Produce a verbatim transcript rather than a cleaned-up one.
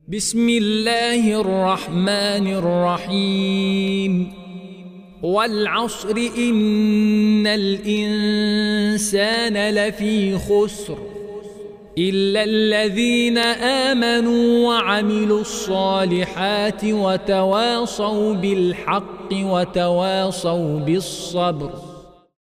بسم الله الرحمن الرحيم والعصر إن الإنسان لفي خسر إلا الذين آمنوا وعملوا الصالحات وتواصوا بالحق وتواصوا بالصبر.